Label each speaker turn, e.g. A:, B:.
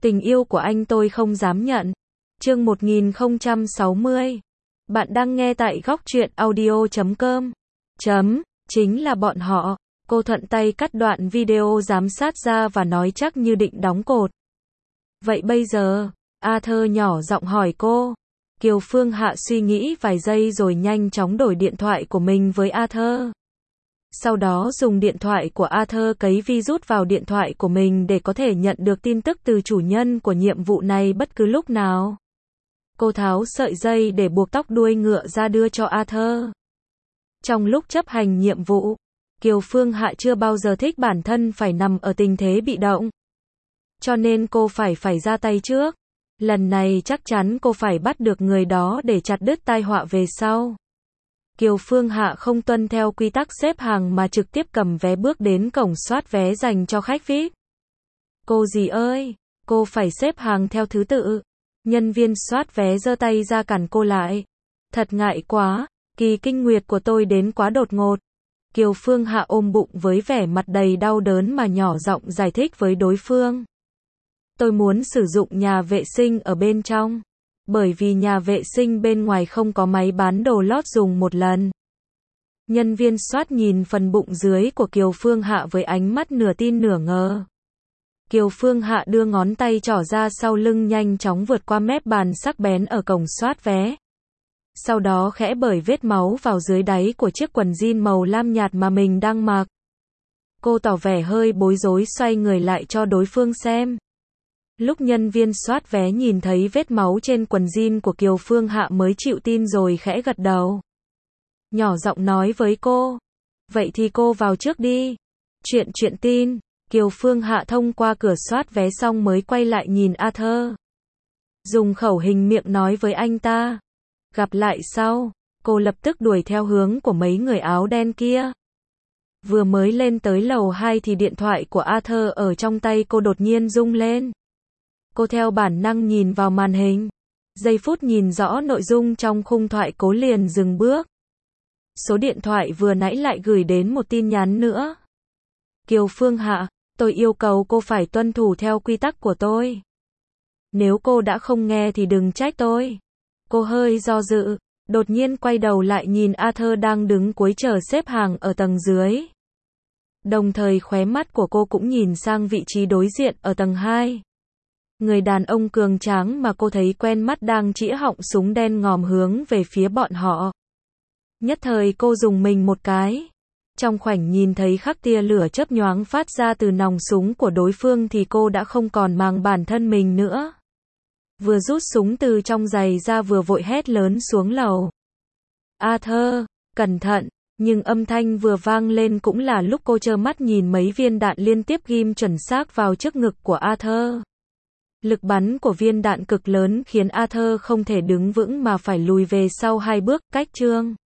A: Tình yêu của anh tôi không dám nhận. Chương 1060. Bạn đang nghe tại góc truyện audio.com. Chính là bọn họ. Cô thuận tay cắt đoạn video giám sát ra và nói chắc như định đóng cột. Vậy bây giờ? Arthur nhỏ giọng hỏi cô. Kiều Phương Hạ suy nghĩ vài giây rồi nhanh chóng đổi điện thoại của mình với Arthur. Sau đó dùng điện thoại của Arthur cấy virus vào điện thoại của mình để có thể nhận được tin tức từ chủ nhân của nhiệm vụ này bất cứ lúc nào. Cô tháo sợi dây để buộc tóc đuôi ngựa ra đưa cho Arthur. Trong lúc chấp hành nhiệm vụ, Kiều Phương Hạ chưa bao giờ thích bản thân phải nằm ở tình thế bị động. Cho nên cô phải ra tay trước. Lần này chắc chắn cô phải bắt được người đó để chặt đứt tai họa về sau. Kiều Phương Hạ không tuân theo quy tắc xếp hàng mà trực tiếp cầm vé bước đến cổng soát vé dành cho khách VIP. Cô dì ơi, cô phải xếp hàng theo thứ tự. Nhân viên soát vé giơ tay ra cản cô lại. Thật ngại quá, kỳ kinh nguyệt của tôi đến quá đột ngột. Kiều Phương Hạ ôm bụng với vẻ mặt đầy đau đớn mà nhỏ giọng giải thích với đối phương. Tôi muốn sử dụng nhà vệ sinh ở bên trong. Bởi vì nhà vệ sinh bên ngoài không có máy bán đồ lót dùng một lần. Nhân viên soát nhìn phần bụng dưới của Kiều Phương Hạ với ánh mắt nửa tin nửa ngờ. Kiều Phương Hạ đưa ngón tay trỏ ra sau lưng nhanh chóng vượt qua mép bàn sắc bén ở cổng soát vé. Sau đó khẽ bởi vết máu vào dưới đáy của chiếc quần jean màu lam nhạt mà mình đang mặc. Cô tỏ vẻ hơi bối rối xoay người lại cho đối phương xem. Lúc nhân viên soát vé nhìn thấy vết máu trên quần jean của Kiều Phương Hạ mới chịu tin rồi khẽ gật đầu. Nhỏ giọng nói với cô. Vậy thì cô vào trước đi. Chuyện tin. Kiều Phương Hạ thông qua cửa soát vé xong mới quay lại nhìn Arthur. Dùng khẩu hình miệng nói với anh ta. Gặp lại sau. Cô lập tức đuổi theo hướng của mấy người áo đen kia. Vừa mới lên tới lầu 2 thì điện thoại của Arthur ở trong tay cô đột nhiên rung lên. Cô theo bản năng nhìn vào màn hình. Giây phút nhìn rõ nội dung trong khung thoại cô liền dừng bước. Số điện thoại vừa nãy lại gửi đến một tin nhắn nữa. Kiều Phương Hạ, tôi yêu cầu cô phải tuân thủ theo quy tắc của tôi. Nếu cô đã không nghe thì đừng trách tôi. Cô hơi do dự, đột nhiên quay đầu lại nhìn Arthur đang đứng cuối chờ xếp hàng ở tầng dưới. Đồng thời khóe mắt của cô cũng nhìn sang vị trí đối diện ở tầng 2. Người đàn ông cường tráng mà cô thấy quen mắt đang chĩa họng súng đen ngòm hướng về phía bọn họ. Nhất thời cô rùng mình một cái. Trong khoảnh nhìn thấy khắc tia lửa chớp nhoáng phát ra từ nòng súng của đối phương thì cô đã không còn màng bản thân mình nữa. Vừa rút súng từ trong giày ra vừa vội hét lớn xuống lầu. Arthur, cẩn thận, nhưng âm thanh vừa vang lên cũng là lúc cô trơ mắt nhìn mấy viên đạn liên tiếp ghim chuẩn xác vào trước ngực của Arthur. Lực bắn của viên đạn cực lớn khiến Arthur không thể đứng vững mà phải lùi về sau 2 bước, cách chương.